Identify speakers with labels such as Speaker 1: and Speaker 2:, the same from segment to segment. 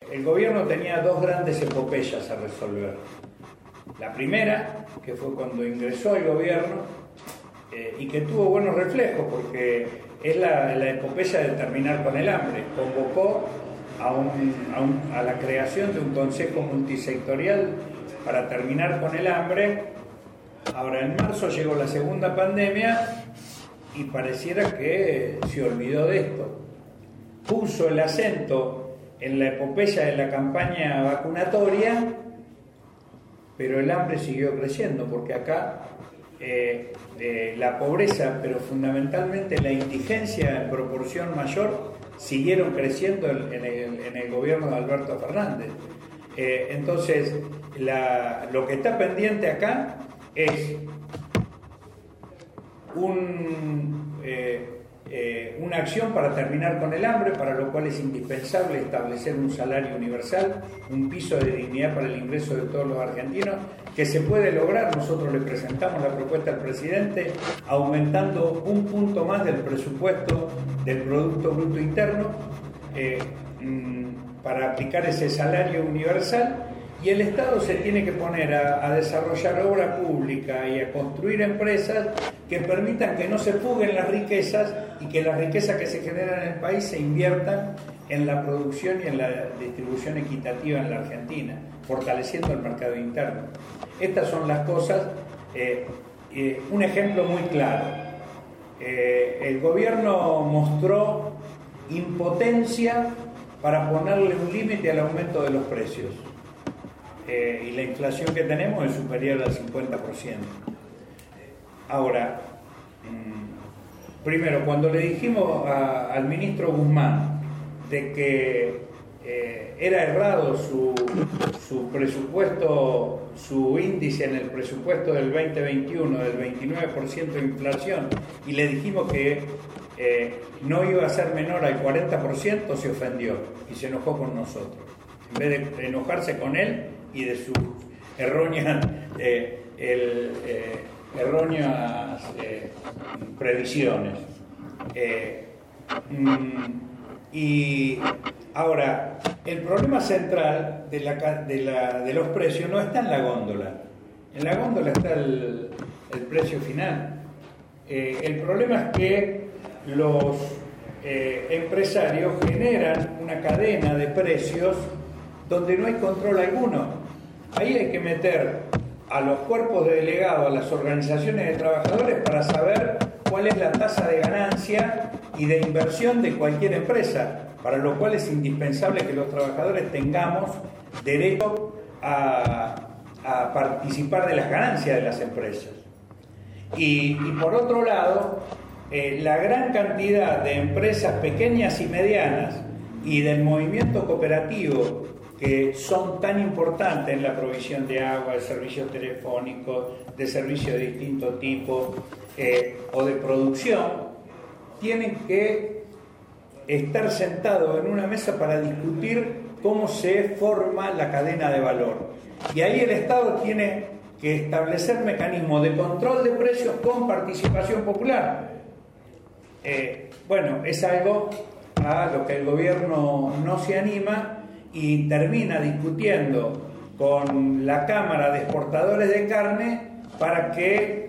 Speaker 1: el gobierno tenía dos grandes epopeyas a resolver. La primera, que fue cuando ingresó al gobierno y que tuvo buenos reflejos, porque es la epopeya de terminar con el hambre. Convocó a la creación de un consejo multisectorial para terminar con el hambre. Ahora, en marzo llegó la segunda pandemia y pareciera que se olvidó de esto. Puso el acento en la epopeya de la campaña vacunatoria, pero el hambre siguió creciendo, porque acá la pobreza, pero fundamentalmente la indigencia en proporción mayor, siguieron creciendo en el gobierno de Alberto Fernández. Entonces, lo que está pendiente acá es una acción para terminar con el hambre, para lo cual es indispensable establecer un salario universal, un piso de dignidad para el ingreso de todos los argentinos, que se puede lograr. Nosotros le presentamos la propuesta al presidente aumentando un punto más del presupuesto del Producto Bruto Interno para aplicar ese salario universal, y el Estado se tiene que poner a desarrollar obra pública y a construir empresas que permitan que no se fuguen las riquezas y que las riquezas que se generan en el país se inviertan en la producción y en la distribución equitativa en la Argentina, fortaleciendo el mercado interno. Estas son las cosas. Un ejemplo muy claro. El gobierno mostró impotencia para ponerle un límite al aumento de los precios. Y la inflación que tenemos es superior al 50%. Ahora, primero, cuando le dijimos al ministro Guzmán de que era errado su presupuesto, su índice en el presupuesto del 2021 del 29% de inflación, y le dijimos que no iba a ser menor al 40%, se ofendió y se enojó con nosotros. En vez de enojarse con él y de sus erróneas previsiones. Y ahora, el problema central de los precios no está en la góndola. En la góndola está el precio final. El problema es que los empresarios generan una cadena de precios donde no hay control alguno. Ahí hay que meter a los cuerpos de delegados, a las organizaciones de trabajadores, para saber cuál es la tasa de ganancia y de inversión de cualquier empresa, para lo cual es indispensable que los trabajadores tengamos derecho a participar de las ganancias de las empresas. Y por otro lado, la gran cantidad de empresas pequeñas y medianas y del movimiento cooperativo, que son tan importantes en la provisión de agua, de servicios telefónicos, de servicios de distinto tipo o de producción, tienen que estar sentados en una mesa para discutir cómo se forma la cadena de valor. Y ahí el Estado tiene que establecer mecanismos de control de precios con participación popular. Bueno, es algo a lo que el gobierno no se anima y termina discutiendo con la Cámara de Exportadores de Carne para que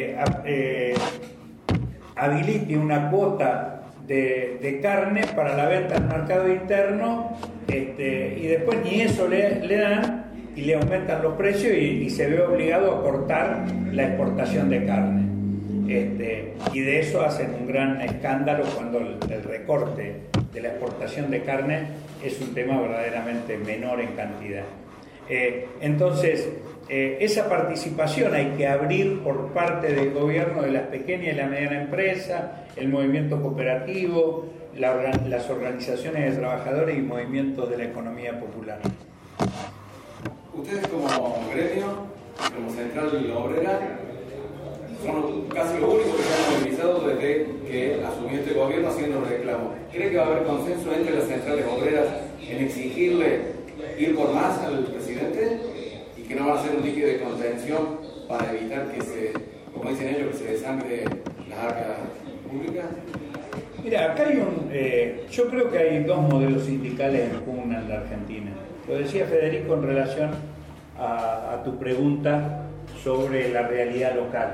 Speaker 1: habilite una cuota de carne para la venta al mercado interno, y después ni eso le dan y le aumentan los precios y se ve obligado a cortar la exportación de carne. Y de eso hacen un gran escándalo cuando el recorte de la exportación de carne es un tema verdaderamente menor en cantidad. Entonces, esa participación hay que abrir por parte del gobierno de las pequeñas y la mediana empresa, el movimiento cooperativo, las organizaciones de trabajadores y movimientos de la economía popular.
Speaker 2: Ustedes como gremio, como central obrera, son casi los únicos que se han movilizado desde que asumió este gobierno haciendo reclamos. ¿Cree que va a haber consenso entre las centrales obreras en exigirle ir por más al presidente y que no va a ser un líquido de contención para evitar que se, como dicen ellos, que se desangre las arcas públicas?
Speaker 1: Mira, acá hay yo creo que hay dos modelos sindicales en pugna en la Argentina. Lo decía Federico en relación a tu pregunta sobre la realidad local.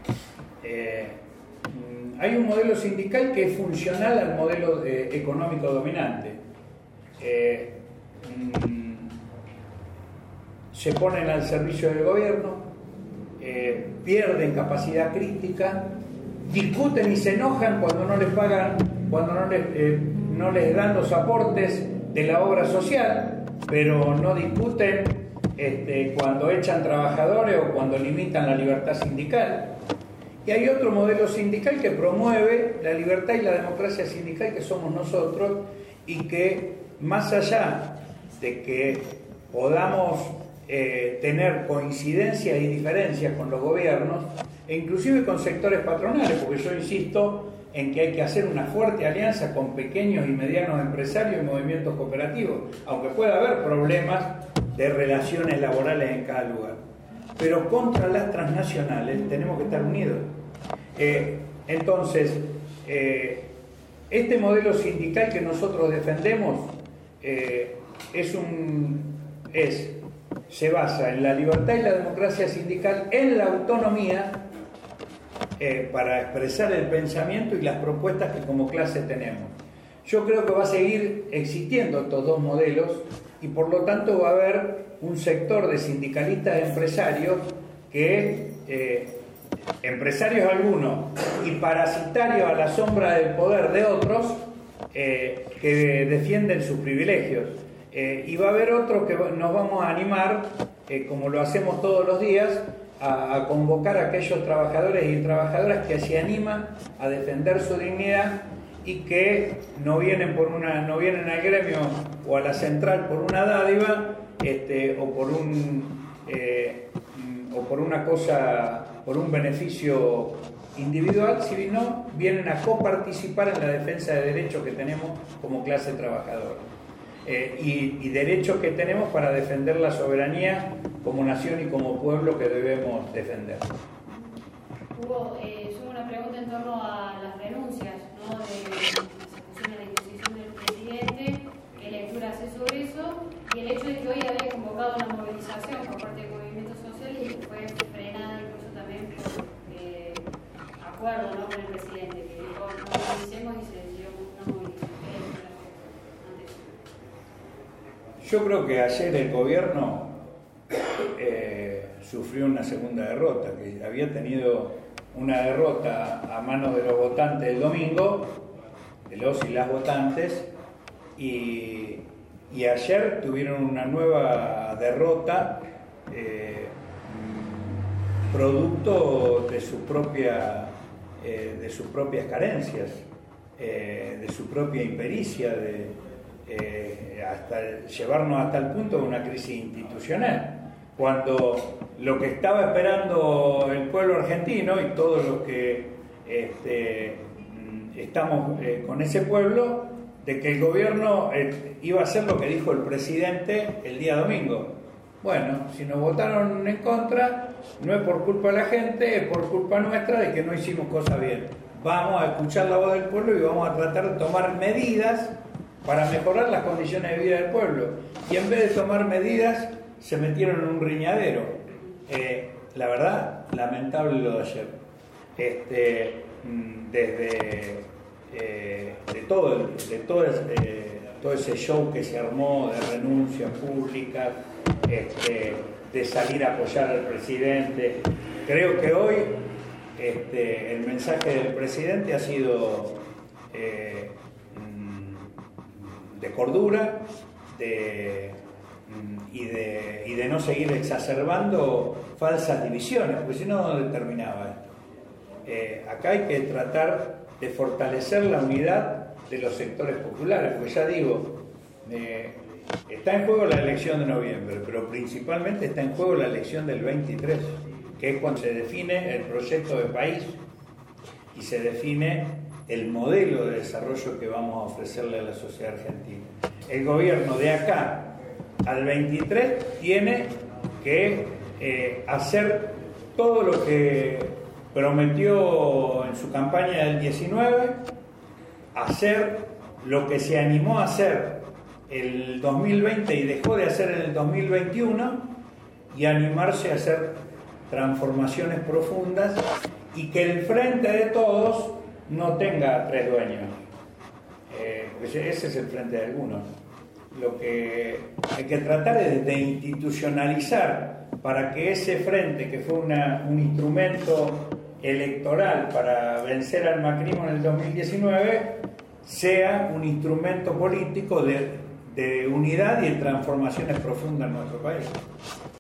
Speaker 1: Hay un modelo sindical que es funcional al modelo económico dominante. Se ponen al servicio del gobierno, pierden capacidad crítica, discuten y se enojan cuando no les pagan, cuando no les dan los aportes de la obra social, pero no discuten cuando echan trabajadores o cuando limitan la libertad sindical. Y hay otro modelo sindical que promueve la libertad y la democracia sindical, que somos nosotros, y que más allá de que podamos tener coincidencias y diferencias con los gobiernos, e inclusive con sectores patronales, porque yo insisto en que hay que hacer una fuerte alianza con pequeños y medianos empresarios y movimientos cooperativos, aunque pueda haber problemas de relaciones laborales en cada lugar. Pero contra las transnacionales tenemos que estar unidos. Entonces, este modelo sindical que nosotros defendemos se basa en la libertad y la democracia sindical, en la autonomía para expresar el pensamiento y las propuestas que como clase tenemos. Yo creo que va a seguir existiendo estos dos modelos y por lo tanto va a haber un sector de sindicalistas empresarios que, empresarios algunos y parasitarios a la sombra del poder de otros, que defienden sus privilegios. Y va a haber otros que nos vamos a animar, como lo hacemos todos los días, a convocar a aquellos trabajadores y trabajadoras que se animan a defender su dignidad y que no vienen al gremio o a la central por una dádiva por un beneficio individual, sino vienen a coparticipar en la defensa de derechos que tenemos como clase trabajadora. Y derechos que tenemos para defender la soberanía como nación y como pueblo que debemos defender.
Speaker 3: Hugo, yo una pregunta en torno a las renuncias, ¿no? De la ejecución de la disposición del presidente, ¿qué lectura hace sobre eso? Y el hecho de que hoy había convocado una movilización por parte del movimiento social y que fue frenada incluso también por acuerdo, ¿no?, con el presidente, que dijo no movilicemos y se decidió una movilización.
Speaker 1: Yo creo que ayer el gobierno sufrió una segunda derrota, que había tenido una derrota a manos de los votantes el domingo, de los y las votantes, y ayer tuvieron una nueva derrota producto de sus propias carencias, de su propia impericia, hasta llevarnos hasta el punto de una crisis institucional, cuando lo que estaba esperando el pueblo argentino y todos los que estamos con ese pueblo, de que el gobierno iba a hacer lo que dijo el presidente el día domingo. Bueno, si nos votaron en contra, no es por culpa de la gente, es por culpa nuestra de que no hicimos cosas bien. Vamos a escuchar la voz del pueblo y vamos a tratar de tomar medidas para mejorar las condiciones de vida del pueblo. Y en vez de tomar medidas, se metieron en un riñadero. La verdad, lamentable lo de ayer. Todo ese show que se armó de renuncias públicas, de salir a apoyar al presidente. Creo que hoy el mensaje del presidente ha sido de cordura y de no seguir exacerbando falsas divisiones, porque si no terminaba esto. Acá hay que tratar de fortalecer la unidad de los sectores populares, porque ya digo, está en juego la elección de noviembre, pero principalmente está en juego la elección del 23, que es cuando se define el proyecto de país y se define el modelo de desarrollo que vamos a ofrecerle a la sociedad argentina. El gobierno de acá al 23 tiene que hacer todo lo que prometió en su campaña del 19, hacer lo que se animó a hacer el 2020 y dejó de hacer en el 2021 y animarse a hacer transformaciones profundas y que el frente de todos no tenga tres dueños. Ese es el frente de algunos. Lo que hay que tratar es de institucionalizar para que ese frente, que fue un instrumento electoral para vencer al macrismo en el 2019, sea un instrumento político de unidad y de transformaciones profundas en nuestro país.